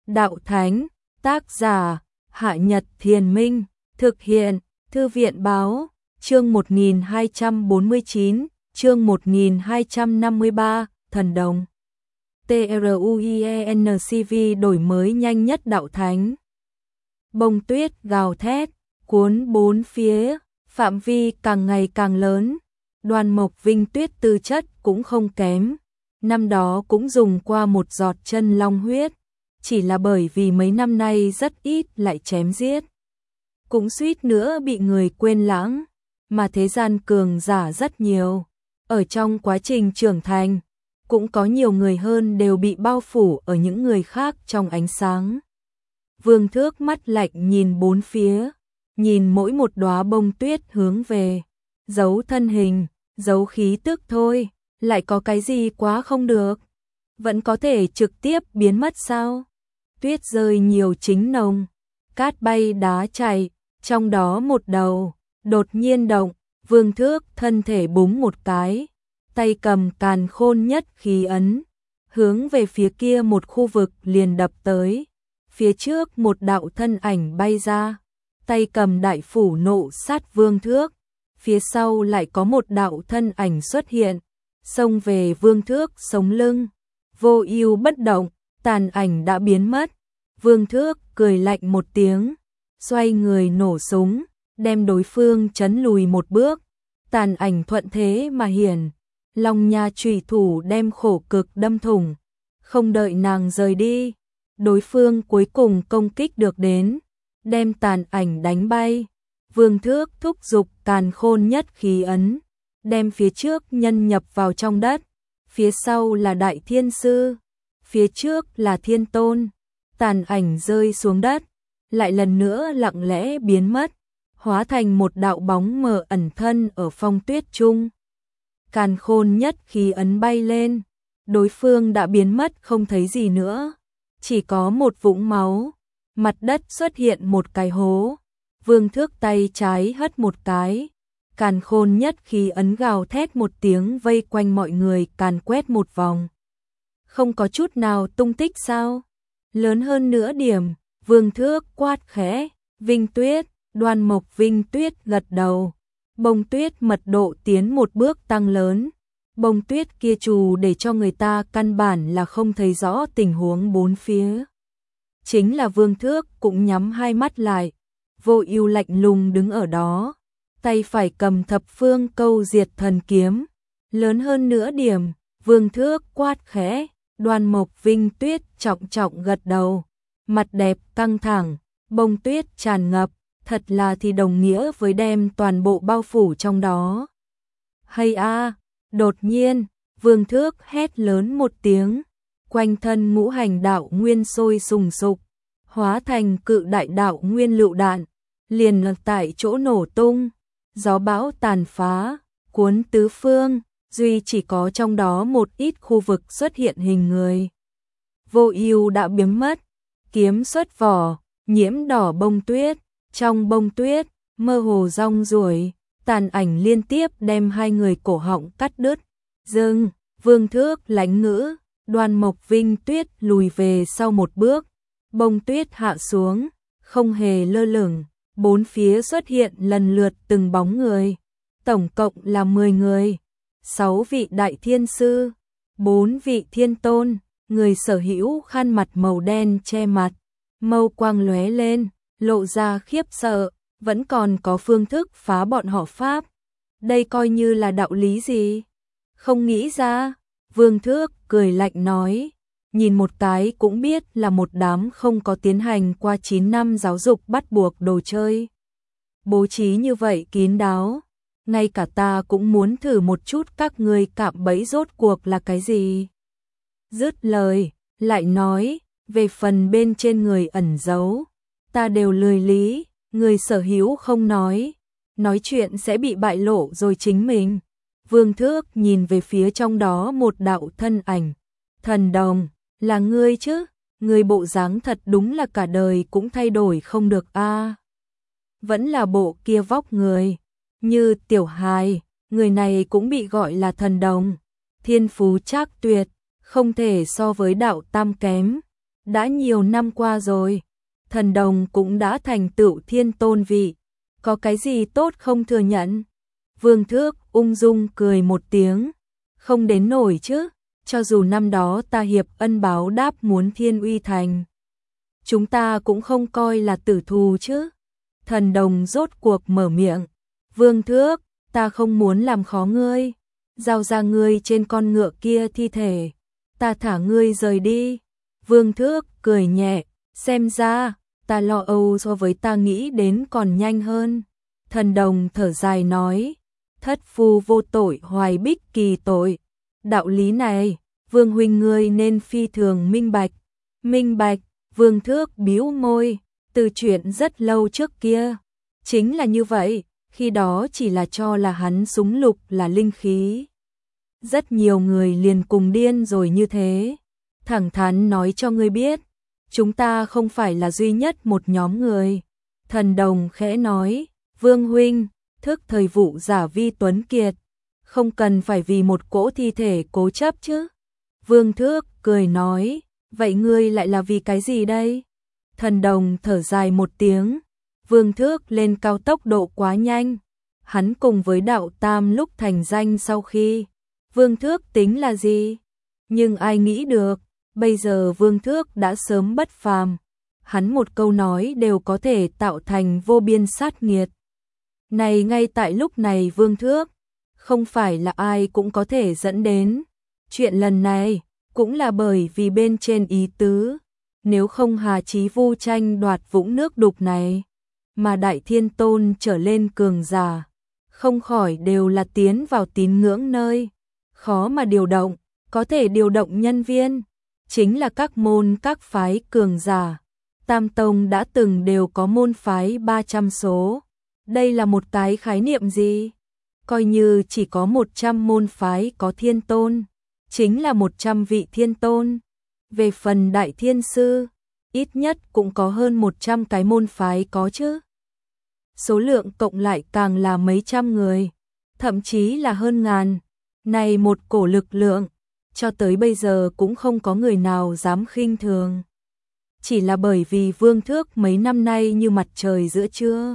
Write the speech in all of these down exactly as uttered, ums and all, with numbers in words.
Đạo Thánh, tác giả, Hạ Nhật Thiền Minh, thực hiện, Thư viện Báo, chương một nghìn hai trăm bốn mươi chín, chương một nghìn hai trăm năm mươi ba, Thần Đồng. TRUIENCV đổi mới nhanh nhất Đạo Thánh. Bông tuyết gào thét, cuốn bốn phía, phạm vi càng ngày càng lớn. Đoàn Mộc Vinh Tuyết tư chất cũng không kém. Năm đó cũng dùng qua một giọt chân long huyết, chỉ là bởi vì mấy năm nay rất ít lại chém giết. Cũng suýt nữa bị người quên lãng, mà thế gian cường giả rất nhiều. Ở trong quá trình trưởng thành, cũng có nhiều người hơn đều bị bao phủ ở những người khác trong ánh sáng. Vương Thước mắt lạnh nhìn bốn phía, nhìn mỗi một đóa bông tuyết hướng về, giấu thân hình, giấu khí tức thôi, lại có cái gì quá không được, vẫn có thể trực tiếp biến mất sao? Tuyết rơi nhiều chính nồng, cát bay đá chảy, trong đó một đầu, đột nhiên động, Vương Thước thân thể búng một cái, tay cầm càn khôn nhất khí ấn, hướng về phía kia một khu vực liền đập tới. Phía trước một đạo thân ảnh bay ra, tay cầm đại phủ nộ sát Vương Thước, phía sau lại có một đạo thân ảnh xuất hiện, xông về Vương Thước sống lưng. Vô ưu bất động, tàn ảnh đã biến mất. Vương Thước cười lạnh một tiếng, xoay người nổ súng, đem đối phương chấn lùi một bước. Tàn ảnh thuận thế mà hiển, Long Nha chủy thủ đem khổ cực đâm thủng, không đợi nàng rời đi, đối phương cuối cùng công kích được đến, đem tàn ảnh đánh bay. Vương Thước thúc giục càn khôn nhất khí ấn, đem phía trước nhân nhập vào trong đất, phía sau là Đại Thiên Sư, phía trước là Thiên Tôn. Tàn ảnh rơi xuống đất, lại lần nữa lặng lẽ biến mất, hóa thành một đạo bóng mờ ẩn thân ở phong tuyết trung. Càn khôn nhất khí ấn bay lên, đối phương đã biến mất không thấy gì nữa, chỉ có một vũng máu, mặt đất xuất hiện một cái hố. Vương Thước tay trái hất một cái, càn khôn nhất khí ấn gào thét một tiếng vây quanh mọi người càn quét một vòng. Không có chút nào tung tích sao? Lớn hơn nữa điểm, Vương Thước quát khẽ, Vinh Tuyết, Đoan Mộc Vinh Tuyết gật đầu. Bông tuyết mật độ tiến một bước tăng lớn, bông tuyết kia trù để cho người ta căn bản là không thấy rõ tình huống bốn phía. Chính là Vương Thước cũng nhắm hai mắt lại, Vô ưu lạnh lùng đứng ở đó, tay phải cầm thập phương câu diệt thần kiếm. Lớn hơn nữa điểm, Vương Thước quát khẽ, Đoan Mộc Vinh Tuyết trọng trọng gật đầu, mặt đẹp căng thẳng, bông tuyết tràn ngập, thật là thì đồng nghĩa với đem toàn bộ bao phủ trong đó. Hay a, đột nhiên, Vương Thước hét lớn một tiếng, quanh thân ngũ hành đạo nguyên sôi sùng sục, hóa thành cự đại đạo nguyên lựu đạn, liền tại chỗ nổ tung, gió bão tàn phá, cuốn tứ phương, duy chỉ có trong đó một ít khu vực xuất hiện hình người. Vô ưu đã biến mất, kiếm xuất vỏ, nhiễm đỏ bông tuyết, trong bông tuyết, mơ hồ rong ruổi, tàn ảnh liên tiếp đem hai người cổ họng cắt đứt. Dừng, Vương Thước lánh ngữ, Đoan Mộc Vinh Tuyết lùi về sau một bước, bông tuyết hạ xuống, không hề lơ lửng, bốn phía xuất hiện lần lượt từng bóng người, tổng cộng là mười người, sáu vị Đại Thiên Sư, bốn vị Thiên Tôn, người sở hữu khăn mặt màu đen che mặt, mâu quang lóe lên, lộ ra khiếp sợ, vẫn còn có phương thức phá bọn họ pháp. Đây coi như là đạo lý gì? Không nghĩ ra. Vương Thước cười lạnh nói, nhìn một cái cũng biết là một đám không có tiến hành qua chín năm giáo dục bắt buộc đồ chơi. Bố trí như vậy kín đáo, ngay cả ta cũng muốn thử một chút các ngươi cạm bẫy rốt cuộc là cái gì. Dứt lời, lại nói, về phần bên trên người ẩn giấu, ta đều lười lý, người sở hữu không nói, nói chuyện sẽ bị bại lộ rồi chính mình. Vương Thước nhìn về phía trong đó một đạo thân ảnh, Thần Đồng, là ngươi chứ, người bộ dáng thật đúng là cả đời cũng thay đổi không được a. Vẫn là bộ kia vóc người, như tiểu hài, người này cũng bị gọi là Thần Đồng, thiên phú trác tuyệt, không thể so với đạo tam kém. Đã nhiều năm qua rồi, thần đồng cũng đã thành tựu thiên tôn vị, có cái gì tốt không thừa nhận? Vương Thước ung dung cười một tiếng, không đến nổi chứ, cho dù năm đó ta hiệp ân báo đáp muốn thiên uy thành, chúng ta cũng không coi là tử thù chứ. Thần đồng rốt cuộc mở miệng, Vương Thước, ta không muốn làm khó ngươi, giao ra ngươi trên con ngựa kia thi thể, ta thả ngươi rời đi. Vương Thước cười nhẹ, xem ra, ta lo âu so với ta nghĩ đến còn nhanh hơn. Thần đồng thở dài nói, thất phu vô tội hoài bích kỳ tội. Đạo lý này, Vương huynh ngươi nên phi thường minh bạch. Minh bạch, Vương Thước bĩu môi, từ chuyện rất lâu trước kia. Chính là như vậy, khi đó chỉ là cho là hắn súng lục là linh khí. Rất nhiều người liền cùng điên rồi như thế. Thẳng thắn nói cho ngươi biết, chúng ta không phải là duy nhất một nhóm người. Thần đồng khẽ nói, Vương huynh, thức thời vụ giả vi tuấn kiệt, không cần phải vì một cỗ thi thể cố chấp chứ. Vương Thước cười nói, vậy ngươi lại là vì cái gì đây? Thần đồng thở dài một tiếng, Vương Thước lên cao tốc độ quá nhanh. Hắn cùng với đạo tam lúc thành danh sau khi, Vương Thước tính là gì? Nhưng ai nghĩ được, bây giờ Vương Thước đã sớm bất phàm. Hắn một câu nói đều có thể tạo thành vô biên sát nghiệt. Này ngay tại lúc này Vương Thước, không phải là ai cũng có thể dẫn đến. Chuyện lần này, cũng là bởi vì bên trên ý tứ, nếu không Hà Chí Vu tranh đoạt vũng nước đục này, mà Đại Thiên Tôn trở lên cường giả, không khỏi đều là tiến vào tín ngưỡng nơi, khó mà điều động, có thể điều động nhân viên, chính là các môn các phái cường giả. Tam Tông đã từng đều có môn phái ba trăm số, đây là một cái khái niệm gì? Coi như chỉ có một trăm môn phái có thiên tôn, chính là một trăm vị thiên tôn. Về phần đại thiên sư, ít nhất cũng có hơn một trăm cái môn phái có chứ. Số lượng cộng lại càng là mấy trăm người, thậm chí là hơn ngàn. Này một cổ lực lượng, cho tới bây giờ cũng không có người nào dám khinh thường. Chỉ là bởi vì Vương Thước mấy năm nay như mặt trời giữa trưa.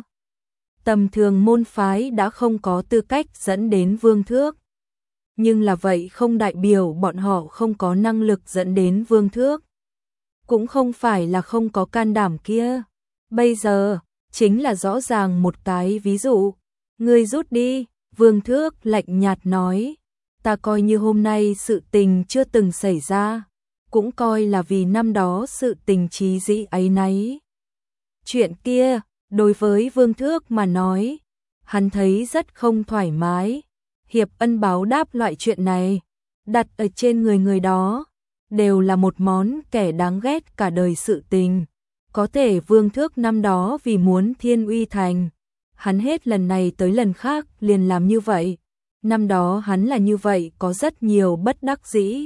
Tầm thường môn phái đã không có tư cách dẫn đến Vương Thước. Nhưng là vậy không đại biểu bọn họ không có năng lực dẫn đến Vương Thước. Cũng không phải là không có can đảm kia. Bây giờ, chính là rõ ràng một cái ví dụ. Ngươi rút đi, Vương Thước lạnh nhạt nói. Ta coi như hôm nay sự tình chưa từng xảy ra. Cũng coi là vì năm đó sự tình trí dĩ ấy nấy. Chuyện kia, đối với Vương Thước mà nói, hắn thấy rất không thoải mái. Hiệp ân báo đáp loại chuyện này, đặt ở trên người người đó, đều là một món kẻ đáng ghét cả đời sự tình. Có thể Vương Thước năm đó vì muốn thiên uy thành, hắn hết lần này tới lần khác liền làm như vậy. Năm đó hắn là như vậy có rất nhiều bất đắc dĩ.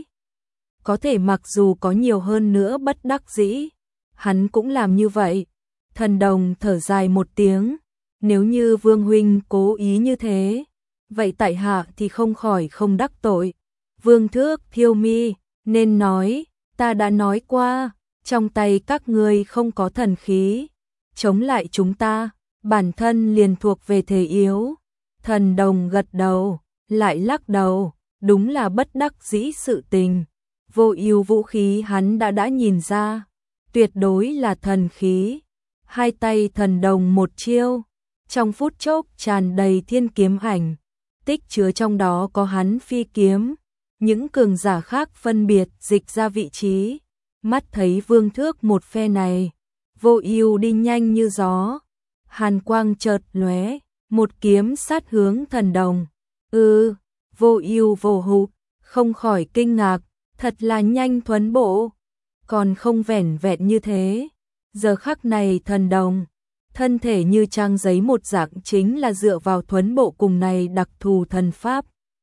Có thể mặc dù có nhiều hơn nữa bất đắc dĩ, hắn cũng làm như vậy. Thần đồng thở dài một tiếng, nếu như Vương huynh cố ý như thế, vậy tại hạ thì không khỏi không đắc tội. Vương Thước thiêu mi, nên nói, ta đã nói qua, trong tay các ngươi không có thần khí, chống lại chúng ta, bản thân liền thuộc về thể yếu. Thần đồng gật đầu, lại lắc đầu, đúng là bất đắc dĩ sự tình. Vô ưu vũ khí hắn đã đã nhìn ra, tuyệt đối là thần khí. Hai tay thần đồng một chiêu, trong phút chốc tràn đầy thiên kiếm ảnh, tích chứa trong đó có hắn phi kiếm. Những cường giả khác phân biệt dịch ra vị trí, mắt thấy Vương Thước một phe này, Vô Ưu đi nhanh như gió, hàn quang chợt lóe, một kiếm sát hướng thần đồng. Ư, ừ, Vô Ưu vô hụt, không khỏi kinh ngạc, thật là nhanh thuấn bộ, còn không vẻn vẹn như thế. Giờ khắc này thần đồng, thân thể như trang giấy một dạng, chính là dựa vào thuấn bộ cùng này đặc thù thần pháp.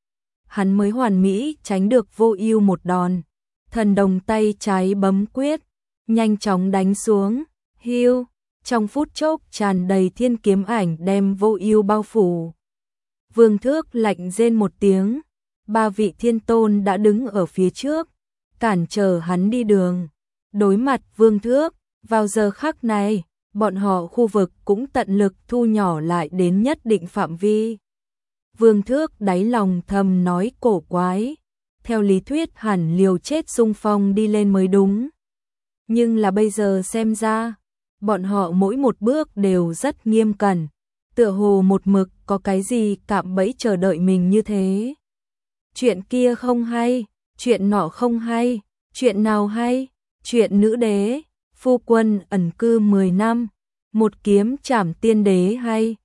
Hắn mới hoàn mỹ tránh được Vô Ưu một đòn. Thần đồng tay trái bấm quyết, nhanh chóng đánh xuống, hiu, trong phút chốc tràn đầy thiên kiếm ảnh đem Vô Ưu bao phủ. Vương Thước lạnh rên một tiếng, ba vị thiên tôn đã đứng ở phía trước, cản trở hắn đi đường. Đối mặt Vương Thước, vào giờ khắc này, bọn họ khu vực cũng tận lực thu nhỏ lại đến nhất định phạm vi. Vương Thước đáy lòng thầm nói cổ quái, theo lý thuyết hẳn liều chết xung phong đi lên mới đúng. Nhưng là bây giờ xem ra, bọn họ mỗi một bước đều rất nghiêm cẩn, tựa hồ một mực có cái gì cạm bẫy chờ đợi mình như thế. Chuyện kia không hay, chuyện nọ không hay, chuyện nào hay, chuyện nữ đế, phu quân ẩn cư mười năm, một kiếm trảm tiên đế hay.